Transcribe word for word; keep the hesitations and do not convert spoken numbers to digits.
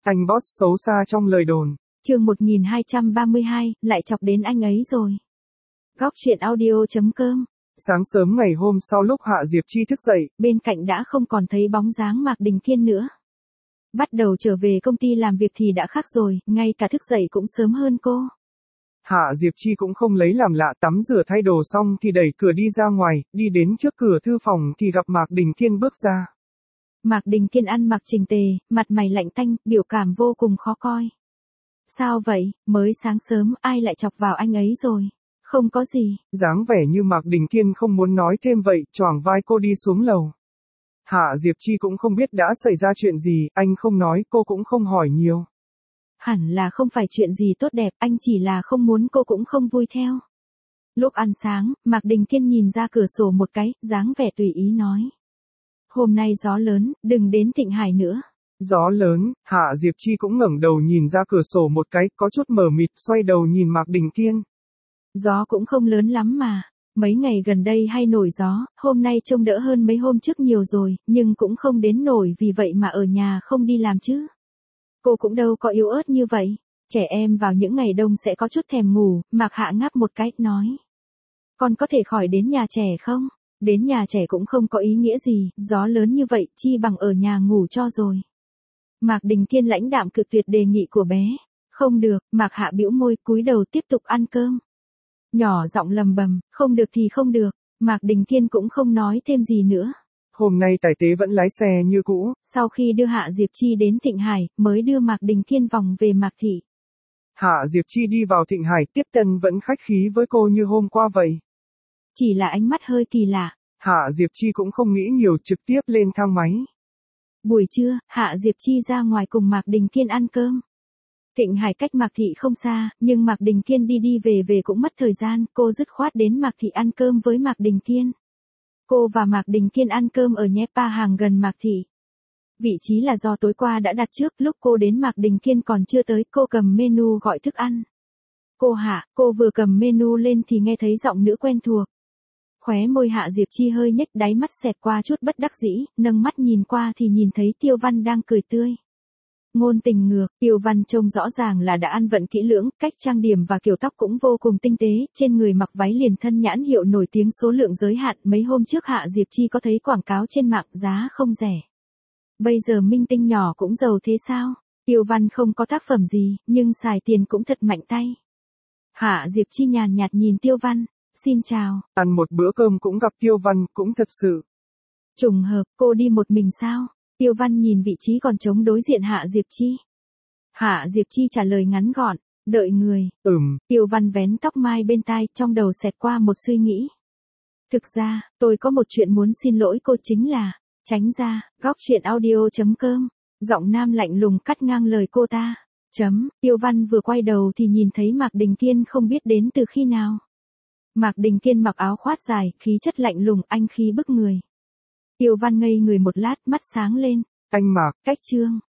Anh boss xấu xa trong lời đồn. Chương một nghìn hai trăm ba mươi hai, lại chọc đến anh ấy rồi. Góc truyện audio chấm com. Sáng sớm ngày hôm sau lúc Hạ Diệp Chi thức dậy, bên cạnh đã không còn thấy bóng dáng Mạc Đình Kiên nữa. Bắt đầu trở về công ty làm việc thì đã khác rồi, ngay cả thức dậy cũng sớm hơn cô. Hạ Diệp Chi cũng không lấy làm lạ, tắm rửa thay đồ xong thì đẩy cửa đi ra ngoài, đi đến trước cửa thư phòng thì gặp Mạc Đình Kiên bước ra. Mạc Đình Kiên ăn mặc chỉnh tề, mặt mày lạnh tanh, biểu cảm vô cùng khó coi. Sao vậy, mới sáng sớm ai lại chọc vào anh ấy rồi? Không có gì. Dáng vẻ như Mạc Đình Kiên không muốn nói thêm vậy, choàng vai cô đi xuống lầu. Hạ Diệp Chi cũng không biết đã xảy ra chuyện gì, anh không nói, cô cũng không hỏi nhiều. Hẳn là không phải chuyện gì tốt đẹp, anh chỉ là không muốn cô cũng không vui theo. Lúc ăn sáng, Mạc Đình Kiên nhìn ra cửa sổ một cái, dáng vẻ tùy ý nói. Hôm nay gió lớn, đừng đến Thịnh Hải nữa. Gió lớn, Hạ Diệp Chi cũng ngẩng đầu nhìn ra cửa sổ một cái, có chút mờ mịt, xoay đầu nhìn Mạc Đình Kiên. Gió cũng không lớn lắm mà. Mấy ngày gần đây hay nổi gió, hôm nay trông đỡ hơn mấy hôm trước nhiều rồi, nhưng cũng không đến nổi vì vậy mà ở nhà không đi làm chứ. Cô cũng đâu có yếu ớt như vậy. Trẻ em vào những ngày đông sẽ có chút thèm ngủ, Mạc Hạ ngáp một cái, nói. Con có thể khỏi đến nhà trẻ không? Đến nhà trẻ cũng không có ý nghĩa gì, gió lớn như vậy, chi bằng ở nhà ngủ cho rồi. Mạc Đình Kiên lãnh đạm cự tuyệt đề nghị của bé. Không được, Mạc Hạ bĩu môi, cúi đầu tiếp tục ăn cơm. Nhỏ giọng lầm bầm, không được thì không được, Mạc Đình Kiên cũng không nói thêm gì nữa. Hôm nay tài xế vẫn lái xe như cũ. Sau khi đưa Hạ Diệp Chi đến Thịnh Hải, mới đưa Mạc Đình Kiên vòng về Mạc Thị. Hạ Diệp Chi đi vào Thịnh Hải, tiếp tân vẫn khách khí với cô như hôm qua vậy. Chỉ là ánh mắt hơi kỳ lạ. Hạ Diệp Chi cũng không nghĩ nhiều, trực tiếp lên thang máy. Buổi trưa, Hạ Diệp Chi ra ngoài cùng Mạc Đình Kiên ăn cơm. Thịnh Hải cách Mạc Thị không xa, nhưng Mạc Đình Kiên đi đi về về cũng mất thời gian, cô dứt khoát đến Mạc Thị ăn cơm với Mạc Đình Kiên. Cô và Mạc Đình Kiên ăn cơm ở Nhepa hàng gần Mạc Thị. Vị trí là do tối qua đã đặt trước, lúc cô đến Mạc Đình Kiên còn chưa tới, cô cầm menu gọi thức ăn. Cô Hạ, cô vừa cầm menu lên thì nghe thấy giọng nữ quen thuộc. Khóe môi Hạ Diệp Chi hơi nhếch, đáy mắt xẹt qua chút bất đắc dĩ, nâng mắt nhìn qua thì nhìn thấy Tiêu Văn đang cười tươi. Ngôn tình ngược, Tiêu Văn trông rõ ràng là đã ăn vận kỹ lưỡng, cách trang điểm và kiểu tóc cũng vô cùng tinh tế, trên người mặc váy liền thân nhãn hiệu nổi tiếng số lượng giới hạn, mấy hôm trước Hạ Diệp Chi có thấy quảng cáo trên mạng, giá không rẻ. Bây giờ minh tinh nhỏ cũng giàu thế sao? Tiêu Văn không có tác phẩm gì, nhưng xài tiền cũng thật mạnh tay. Hạ Diệp Chi nhàn nhạt nhìn Tiêu Văn, xin chào. Ăn một bữa cơm cũng gặp Tiêu Văn, cũng thật sự. Trùng hợp, cô đi một mình sao? Tiêu Văn nhìn vị trí còn trống đối diện Hạ Diệp Chi. Hạ Diệp Chi trả lời ngắn gọn, đợi người. Ừm. Tiêu Văn vén tóc mai bên tai, trong đầu xẹt qua một suy nghĩ. Thực ra, tôi có một chuyện muốn xin lỗi cô, chính là, tránh ra, góc truyện audio chấm com. Giọng nam lạnh lùng cắt ngang lời cô ta. Chấm, Tiêu Văn vừa quay đầu thì nhìn thấy Mạc Đình Kiên không biết đến từ khi nào. Mạc Đình Kiên mặc áo khoác dài, khí chất lạnh lùng, anh khí bức người. Tiêu Văn ngây người một lát, mắt sáng lên. Anh Mạc, cách trương.